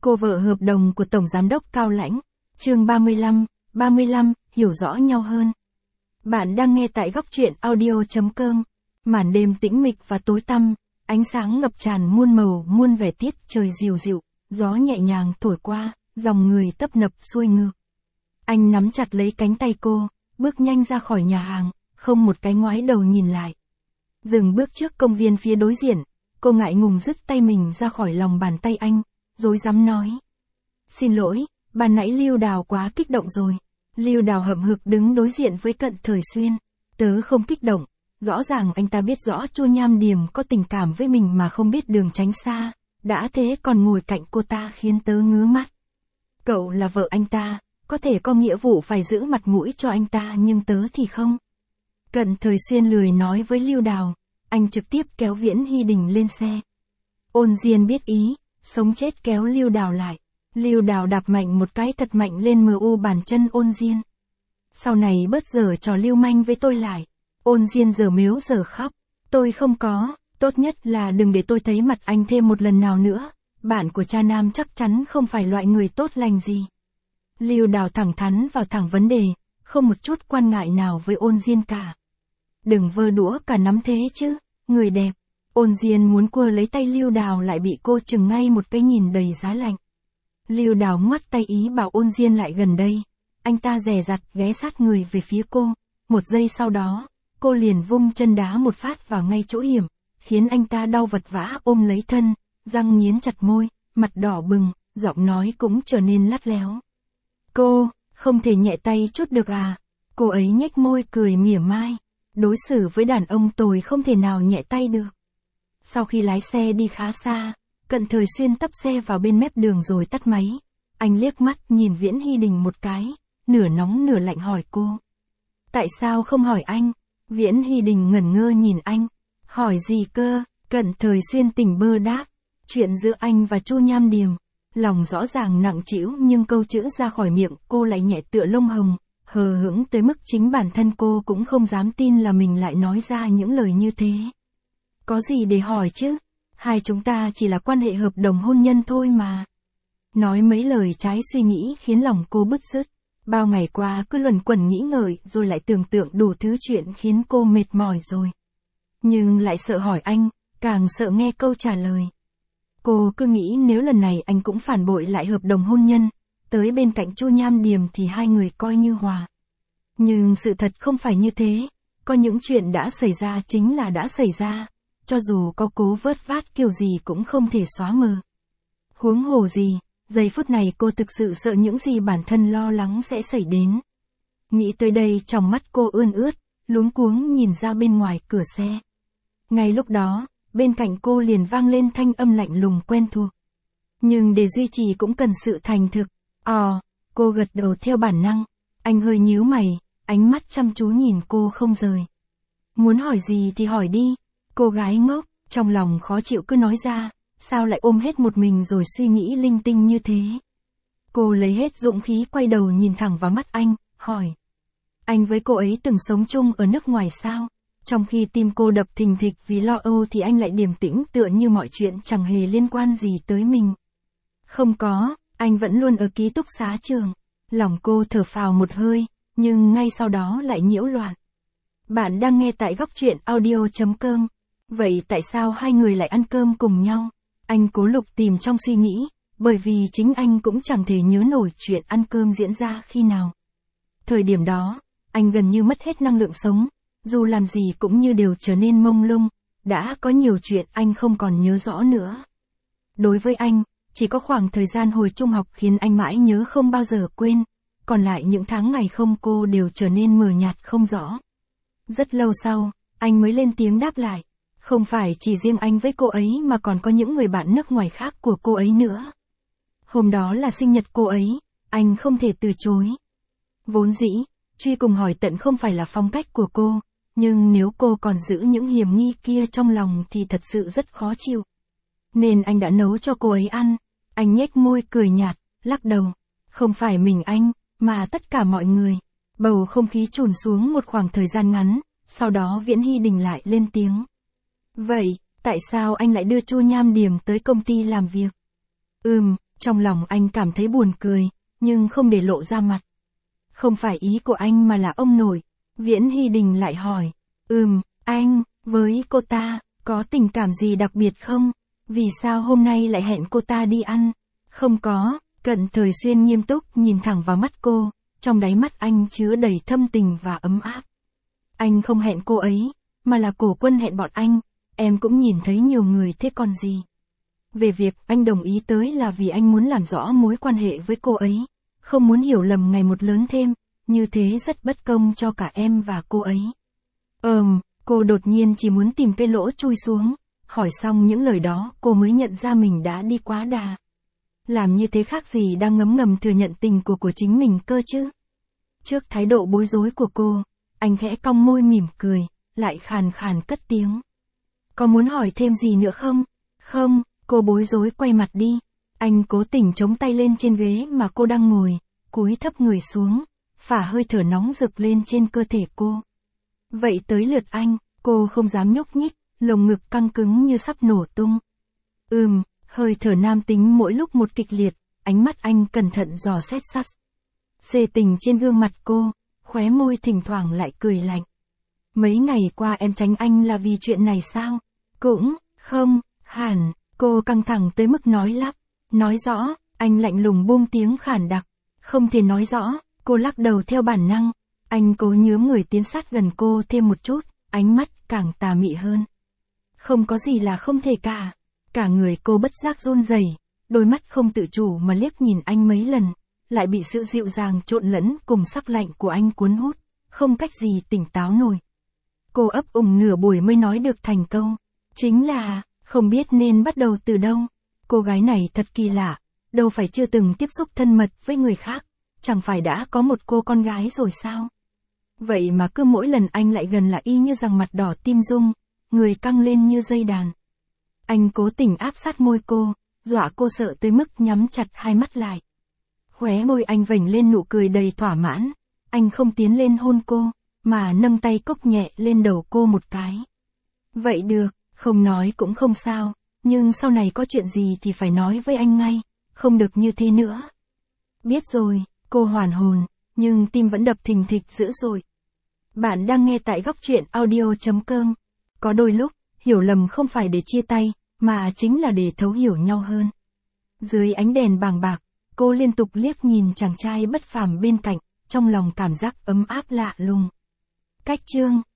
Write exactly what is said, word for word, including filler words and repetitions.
Cô vợ hợp đồng của Tổng Giám đốc Cao Lãnh. Chương ba mươi lăm, ba mươi lăm, hiểu rõ nhau hơn. Bạn đang nghe tại góc truyện audio chấm com. Màn đêm tĩnh mịch và tối tăm, ánh sáng ngập tràn muôn màu muôn vẻ tiết trời dịu dịu, gió nhẹ nhàng thổi qua, dòng người tấp nập xuôi ngược. Anh nắm chặt lấy cánh tay cô, bước nhanh ra khỏi nhà hàng, không một cái ngoái đầu nhìn lại. Dừng bước trước công viên phía đối diện, cô ngại ngùng dứt tay mình ra khỏi lòng bàn tay anh, rối rắm nói. Xin lỗi, ban nãy Lưu Đào quá kích động rồi. Lưu Đào hậm hực đứng đối diện với Cận Thời Xuyên. Tớ không kích động, rõ ràng anh ta biết rõ Chu Nham Điềm có tình cảm với mình mà không biết đường tránh xa, đã thế còn ngồi cạnh cô ta khiến tớ ngứa mắt. Cậu là vợ anh ta, có thể có nghĩa vụ phải giữ mặt mũi cho anh ta nhưng tớ thì không. Cận Thời Xuyên lười nói với Lưu Đào, anh trực tiếp kéo Viễn Hy Đình lên xe. Ôn Diên biết ý, sống chết kéo Lưu Đào lại. Lưu Đào đạp mạnh một cái thật mạnh lên mờ u bàn chân Ôn Diên. Sau này bớt giở trò lưu manh với tôi lại. Ôn Diên giờ mếu giờ khóc. Tôi không có, tốt nhất là đừng để tôi thấy mặt anh thêm một lần nào nữa. Bạn của cha Nam chắc chắn không phải loại người tốt lành gì. Lưu Đào thẳng thắn vào thẳng vấn đề, không một chút quan ngại nào với Ôn Diên cả. Đừng vơ đũa cả nắm thế chứ, người đẹp. Ôn Diên muốn quơ lấy tay Lưu Đào lại bị cô chừng ngay một cái nhìn đầy giá lạnh. Lưu Đào ngoắt tay ý bảo Ôn Diên lại gần đây. Anh ta dè dặt ghé sát người về phía cô. Một giây sau đó, cô liền vung chân đá một phát vào ngay chỗ hiểm, khiến anh ta đau vật vã ôm lấy thân, răng nghiến chặt môi, mặt đỏ bừng, giọng nói cũng trở nên lắt léo. Cô, không thể nhẹ tay chút được à? Cô ấy nhếch môi cười mỉa mai. Đối xử với đàn ông tồi không thể nào nhẹ tay được. Sau khi lái xe đi khá xa, Cận Thời Xuyên tấp xe vào bên mép đường rồi tắt máy. Anh liếc mắt nhìn Viễn Hy Đình một cái, nửa nóng nửa lạnh hỏi cô. Tại sao không hỏi anh? Viễn Hy Đình ngẩn ngơ nhìn anh. Hỏi gì cơ? Cận Thời Xuyên tỉnh bơ đáp. Chuyện giữa anh và Chu Nham Điềm. Lòng rõ ràng nặng trĩu nhưng câu chữ ra khỏi miệng cô lại nhẹ tựa lông hồng, hờ hững tới mức chính bản thân cô cũng không dám tin là mình lại nói ra những lời như thế. Có gì để hỏi chứ? Hai chúng ta chỉ là quan hệ hợp đồng hôn nhân thôi mà. Nói mấy lời trái suy nghĩ khiến lòng cô bứt rứt. Bao ngày qua cứ luẩn quẩn nghĩ ngợi rồi lại tưởng tượng đủ thứ chuyện khiến cô mệt mỏi rồi. Nhưng lại sợ hỏi anh, càng sợ nghe câu trả lời. Cô cứ nghĩ nếu lần này anh cũng phản bội lại hợp đồng hôn nhân, tới bên cạnh Chu Nham Điềm thì hai người coi như hòa. Nhưng sự thật không phải như thế, có những chuyện đã xảy ra chính là đã xảy ra, cho dù có cố vớt vát kiểu gì cũng không thể xóa mờ. Huống hồ gì, giây phút này cô thực sự sợ những gì bản thân lo lắng sẽ xảy đến. Nghĩ tới đây trong mắt cô ươn ướt, luống cuống nhìn ra bên ngoài cửa xe. Ngay lúc đó, bên cạnh cô liền vang lên thanh âm lạnh lùng quen thuộc. Nhưng để duy trì cũng cần sự thành thực. Ồ, cô gật đầu theo bản năng. Anh hơi nhíu mày, ánh mắt chăm chú nhìn cô không rời. Muốn hỏi gì thì hỏi đi. Cô gái ngốc, trong lòng khó chịu cứ nói ra, sao lại ôm hết một mình rồi suy nghĩ linh tinh như thế. Cô lấy hết dũng khí quay đầu nhìn thẳng vào mắt anh, hỏi. Anh với cô ấy từng sống chung ở nước ngoài sao? Trong khi tim cô đập thình thịch vì lo âu thì anh lại điềm tĩnh tựa như mọi chuyện chẳng hề liên quan gì tới mình. Không có, anh vẫn luôn ở ký túc xá trường. Lòng cô thở phào một hơi, nhưng ngay sau đó lại nhiễu loạn. Bạn đang nghe tại góc truyện audio chấm com. Vậy tại sao hai người lại ăn cơm cùng nhau? Anh cố lục tìm trong suy nghĩ, bởi vì chính anh cũng chẳng thể nhớ nổi chuyện ăn cơm diễn ra khi nào. Thời điểm đó, anh gần như mất hết năng lượng sống, dù làm gì cũng như đều trở nên mông lung, đã có nhiều chuyện anh không còn nhớ rõ nữa. Đối với anh, chỉ có khoảng thời gian hồi trung học khiến anh mãi nhớ không bao giờ quên, còn lại những tháng ngày không cô đều trở nên mờ nhạt không rõ. Rất lâu sau, anh mới lên tiếng đáp lại. Không phải chỉ riêng anh với cô ấy mà còn có những người bạn nước ngoài khác của cô ấy nữa. Hôm đó là sinh nhật cô ấy, anh không thể từ chối. Vốn dĩ, truy cùng hỏi tận không phải là phong cách của cô, nhưng nếu cô còn giữ những hiểm nghi kia trong lòng thì thật sự rất khó chịu. Nên anh đã nấu cho cô ấy ăn. Anh nhếch môi cười nhạt, lắc đầu. Không phải mình anh, mà tất cả mọi người. Bầu không khí trùn xuống một khoảng thời gian ngắn, sau đó Viễn Hy Đình lại lên tiếng. Vậy, tại sao anh lại đưa Chu Nham Điềm tới công ty làm việc? Ừm, Trong lòng anh cảm thấy buồn cười, nhưng không để lộ ra mặt. Không phải ý của anh mà là ông nội. Viễn Hy Đình lại hỏi. Ừm, anh, với cô ta, có tình cảm gì đặc biệt không? Vì sao hôm nay lại hẹn cô ta đi ăn? Không có, Cận Thời Xuyên nghiêm túc nhìn thẳng vào mắt cô, trong đáy mắt anh chứa đầy thâm tình và ấm áp. Anh không hẹn cô ấy, mà là Cổ Quân hẹn bọn anh, em cũng nhìn thấy nhiều người thế còn gì. Về việc anh đồng ý tới là vì anh muốn làm rõ mối quan hệ với cô ấy, không muốn hiểu lầm ngày một lớn thêm, như thế rất bất công cho cả em và cô ấy. Ờm, cô đột nhiên chỉ muốn tìm cái lỗ chui xuống, hỏi xong những lời đó cô mới nhận ra mình đã đi quá đà. Làm như thế khác gì đang ngấm ngầm thừa nhận tình của của chính mình cơ chứ. Trước thái độ bối rối của cô, anh khẽ cong môi mỉm cười, lại khàn khàn cất tiếng. Có muốn hỏi thêm gì nữa không? Không, cô bối rối quay mặt đi. Anh cố tình chống tay lên trên ghế mà cô đang ngồi, cúi thấp người xuống, phả hơi thở nóng rực lên trên cơ thể cô. Vậy tới lượt anh, cô không dám nhúc nhích, lồng ngực căng cứng như sắp nổ tung. Ừm, hơi thở nam tính mỗi lúc một kịch liệt, ánh mắt anh cẩn thận dò xét sát. Xê tình trên gương mặt cô, khóe môi thỉnh thoảng lại cười lạnh. Mấy ngày qua em tránh anh là vì chuyện này sao? Cũng, không, hẳn, cô căng thẳng tới mức nói lắp. Nói rõ, anh lạnh lùng buông tiếng khản đặc. Không thể nói rõ, cô lắc đầu theo bản năng. Anh cố nhướng người tiến sát gần cô thêm một chút, ánh mắt càng tà mị hơn. Không có gì là không thể cả. Cả người cô bất giác run rẩy, đôi mắt không tự chủ mà liếc nhìn anh mấy lần, lại bị sự dịu dàng trộn lẫn cùng sắc lạnh của anh cuốn hút, không cách gì tỉnh táo nổi. Cô ấp úng nửa buổi mới nói được thành câu. Chính là, không biết nên bắt đầu từ đâu. Cô gái này thật kỳ lạ, đâu phải chưa từng tiếp xúc thân mật với người khác, chẳng phải đã có một cô con gái rồi sao? Vậy mà cứ mỗi lần anh lại gần là y như rằng mặt đỏ tim rung, người căng lên như dây đàn. Anh cố tình áp sát môi cô, dọa cô sợ tới mức nhắm chặt hai mắt lại. Khóe môi anh vểnh lên nụ cười đầy thỏa mãn, anh không tiến lên hôn cô, mà nâng tay cốc nhẹ lên đầu cô một cái. Vậy được, không nói cũng không sao, nhưng sau này có chuyện gì thì phải nói với anh ngay, không được như thế nữa. Biết rồi, cô hoàn hồn, nhưng tim vẫn đập thình thịch dữ dội. Bạn đang nghe tại góc truyện audio chấm com. Có đôi lúc, hiểu lầm không phải để chia tay, mà chính là để thấu hiểu nhau hơn. Dưới ánh đèn bàng bạc, cô liên tục liếc nhìn chàng trai bất phàm bên cạnh, trong lòng cảm giác ấm áp lạ lùng. Cách chương